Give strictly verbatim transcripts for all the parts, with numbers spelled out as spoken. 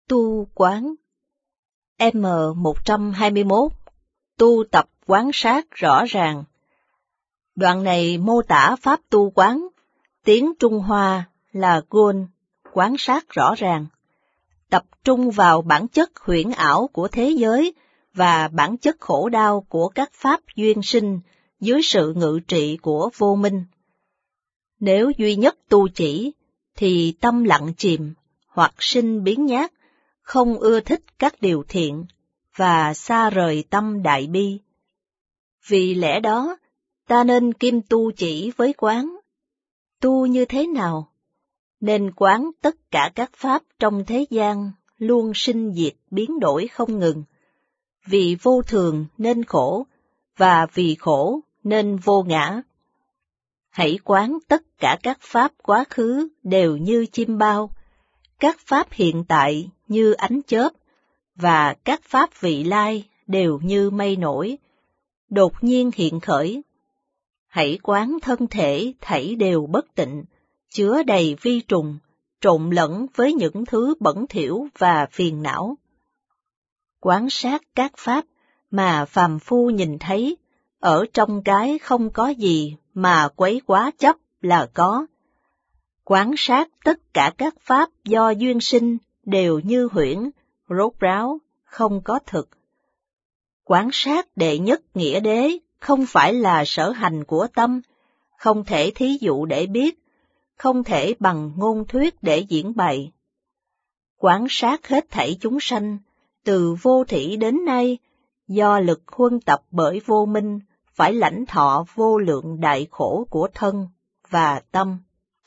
Tu quán. M một trăm hai mươi mốt. Tu tập quán sát rõ ràng. Đoạn này mô tả pháp tu quán, tiếng Trung Hoa là Gun, quán sát rõ ràng. Tập trung vào bản chất huyễn ảo của thế giới và bản chất khổ đau của các pháp duyên sinh dưới sự ngự trị của vô minh. Nếu duy nhất tu chỉ, thì tâm lặng chìm, hoặc sinh biến nhát, không ưa thích các điều thiện, và xa rời tâm đại bi. Vì lẽ đó, ta nên kim tu chỉ với quán. Tu như thế nào? Nên quán tất cả các pháp trong thế gian luôn sinh diệt biến đổi không ngừng. Vì vô thường nên khổ, và vì khổ nên vô ngã. Hãy quán tất cả các pháp quá khứ đều như chim bao, các pháp hiện tại như ánh chớp, và các pháp vị lai đều như mây nổi, đột nhiên hiện khởi. Hãy quán thân thể thảy đều bất tịnh, chứa đầy vi trùng, trộn lẫn với những thứ bẩn thỉu và phiền não. Quán sát các pháp mà phàm phu nhìn thấy, ở trong cái không có gì mà quấy quá chấp là có. Quán sát tất cả các pháp do duyên sinh đều như huyễn, rốt ráo, không có thực. Quán sát đệ nhất nghĩa đế không phải là sở hành của tâm, không thể thí dụ để biết, không thể bằng ngôn thuyết để diễn bày. Quán sát hết thảy chúng sanh, từ vô thỉ đến nay, do lực huân tập bởi vô minh, phải lãnh thọ vô lượng đại khổ của thân và tâm.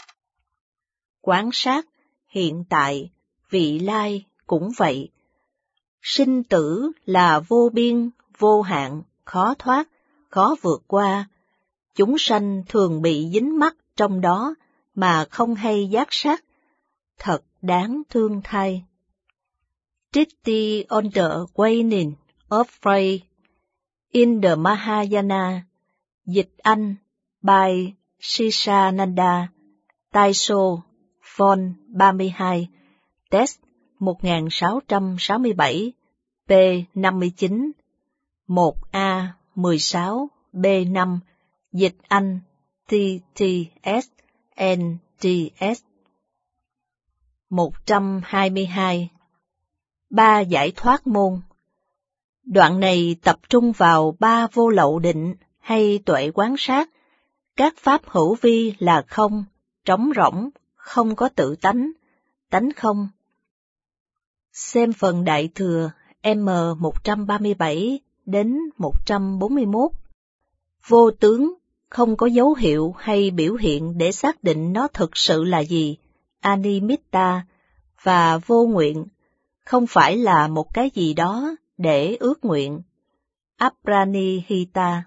Quán sát hiện tại, vị lai cũng vậy. Sinh tử là vô biên, vô hạn, khó thoát, khó vượt qua. Chúng sanh thường bị dính mắc trong đó mà không hay giác sát, thật đáng thương thay. Treatise on the Waning of Faith in the Mahayana, dịch Anh, by Sisananda, Taiso, Phone ba mươi hai, Text một nghìn sáu trăm sáu mươi bảy, p năm mươi chín, một A mười sáu, B năm, dịch Anh, T T S, N T S. một trăm hai mươi hai. Ba giải thoát môn. Đoạn này tập trung vào ba vô lậu định hay tuệ quán sát, các pháp hữu vi là không, trống rỗng, không có tự tánh, tánh không. Xem phần Đại Thừa M một trăm ba mươi bảy đến một trăm bốn mươi mốt. Vô tướng, không có dấu hiệu hay biểu hiện để xác định nó thực sự là gì, Animitta, và vô nguyện, không phải là một cái gì đó để ước nguyện, Apranihita.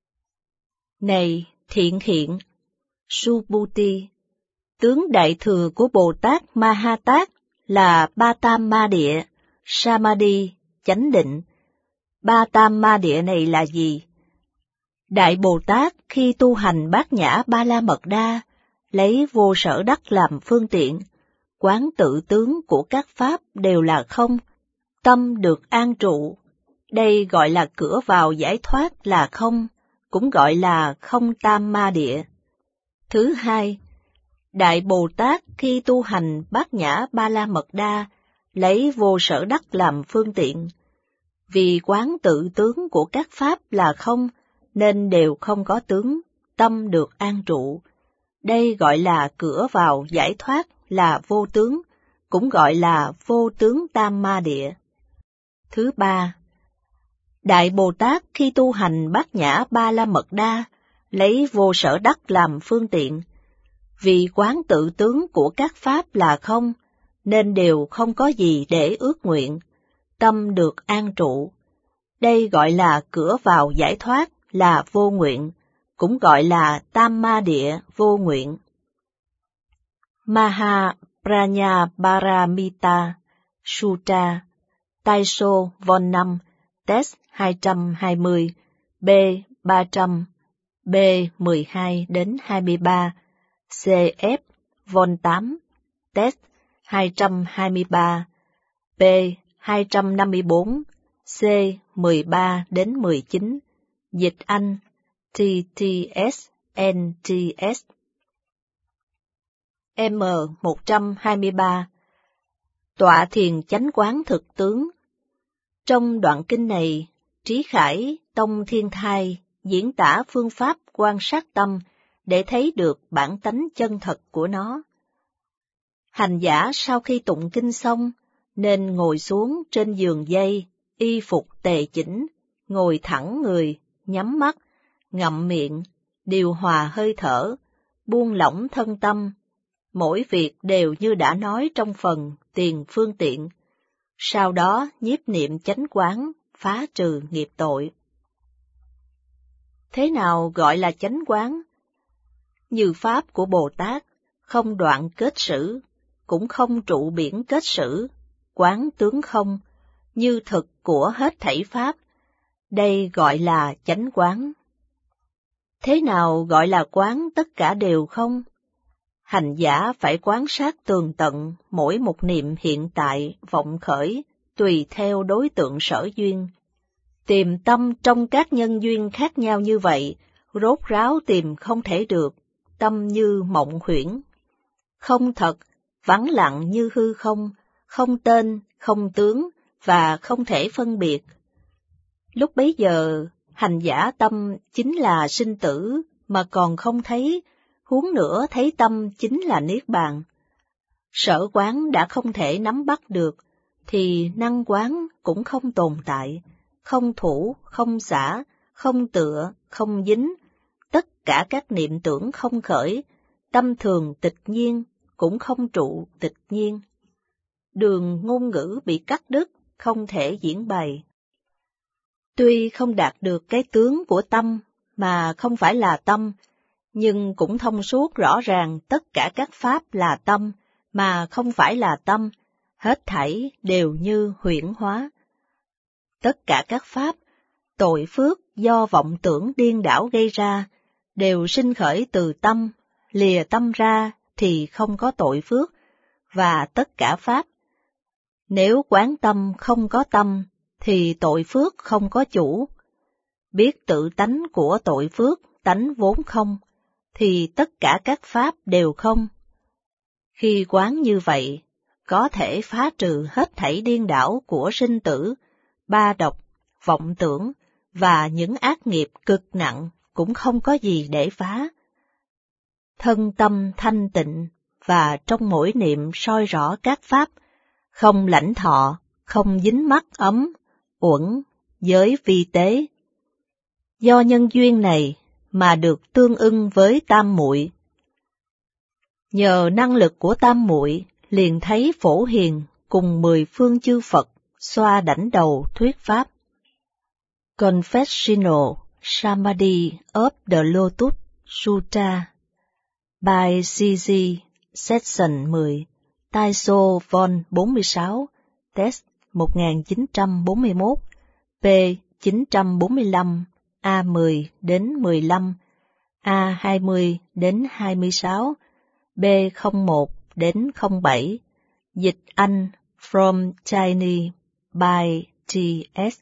Này thiện hiện, Subhuti, tướng đại thừa của Bồ Tát Ma Ha Tát là Ba Tam Ma Địa, Samadhi, chánh định. Ba Tam Ma Địa này là gì? Đại Bồ Tát khi tu hành Bát Nhã Ba La Mật Đa, lấy vô sở đắc làm phương tiện, quán tự tướng của các pháp đều là không, tâm được an trụ. Đây gọi là cửa vào giải thoát là không, cũng gọi là không tam ma địa. Thứ hai, Đại Bồ Tát khi tu hành Bát Nhã Ba La Mật Đa, lấy vô sở đắc làm phương tiện. Vì quán tự tướng của các pháp là không, nên đều không có tướng, tâm được an trụ. Đây gọi là cửa vào giải thoát là vô tướng, cũng gọi là vô tướng tam ma địa. Thứ ba, Đại Bồ Tát khi tu hành Bát Nhã Ba La Mật Đa, lấy vô sở đắc làm phương tiện. Vì quán tự tướng của các pháp là không, nên đều không có gì để ước nguyện, tâm được an trụ. Đây gọi là cửa vào giải thoát là vô nguyện, cũng gọi là tam ma địa vô nguyện. Maha Pranya Paramita Sutta, Taiso Von năm, Text hai trăm hai mươi, B ba trăm, B mười hai đến hai mươi ba, C F Von tám, Text hai trăm hai mươi ba, P P hai trăm năm mươi bốn, C mười ba đến mười chín, dịch Anh T T S N T S. M một trăm hai mươi ba. Tọa thiền chánh quán thực tướng. Trong đoạn kinh này, Trí Khải, Tông Thiên Thai diễn tả phương pháp quan sát tâm để thấy được bản tánh chân thật của nó. Hành giả sau khi tụng kinh xong, nên ngồi xuống trên giường dây, y phục tề chỉnh, ngồi thẳng người, nhắm mắt, ngậm miệng, điều hòa hơi thở, buông lỏng thân tâm. Mỗi việc đều như đã nói trong phần tiền phương tiện. Sau đó nhiếp niệm chánh quán, phá trừ nghiệp tội. Thế nào gọi là chánh quán? Như pháp của Bồ Tát, không đoạn kết sử, cũng không trụ biển kết sử, quán tướng không, như thực của hết thảy pháp. Đây gọi là chánh quán. Thế nào gọi là quán tất cả đều không? Hành giả phải quán sát tường tận mỗi một niệm hiện tại vọng khởi, tùy theo đối tượng sở duyên. Tìm tâm trong các nhân duyên khác nhau như vậy, rốt ráo tìm không thể được, tâm như mộng huyễn. Không thật, vắng lặng như hư không, không tên, không tướng, và không thể phân biệt. Lúc bấy giờ, hành giả tâm chính là sinh tử, mà còn không thấy, huống nữa thấy tâm chính là niết bàn. Sở quán đã không thể nắm bắt được, thì năng quán cũng không tồn tại, không thủ, không xả, không tựa, không dính, tất cả các niệm tưởng không khởi, tâm thường tịch nhiên, cũng không trụ tịch nhiên. Đường ngôn ngữ bị cắt đứt, không thể diễn bày. Tuy không đạt được cái tướng của tâm, mà không phải là tâm, nhưng cũng thông suốt rõ ràng tất cả các pháp là tâm, mà không phải là tâm, hết thảy đều như huyễn hóa. Tất cả các pháp, tội phước do vọng tưởng điên đảo gây ra, đều sinh khởi từ tâm, lìa tâm ra thì không có tội phước, và tất cả pháp. Nếu quán tâm không có tâm, thì tội phước không có chủ. Biết tự tánh của tội phước, tánh vốn không, thì tất cả các pháp đều không. Khi quán như vậy, có thể phá trừ hết thảy điên đảo của sinh tử, ba độc, vọng tưởng, và những ác nghiệp cực nặng cũng không có gì để phá. Thân tâm thanh tịnh, và trong mỗi niệm soi rõ các pháp, không lãnh thọ, không dính mắc ấm, uẩn, giới vi tế. Do nhân duyên này mà được tương ưng với tam muội. Nhờ năng lực của tam muội, liền thấy Phổ Hiền cùng mười phương chư Phật xoa đảnh đầu thuyết pháp. Confessional Samadhi of the Lotus Sutra by C G Section mười, Taiso Von bốn mươi sáu, Test một nghìn chín trăm bốn mươi mốt, P chín trăm bốn mươi lăm, A mười đến mười lăm, A hai mươi đến hai mươi sáu, B không một đến không bảy, dịch Anh from Chinese by T S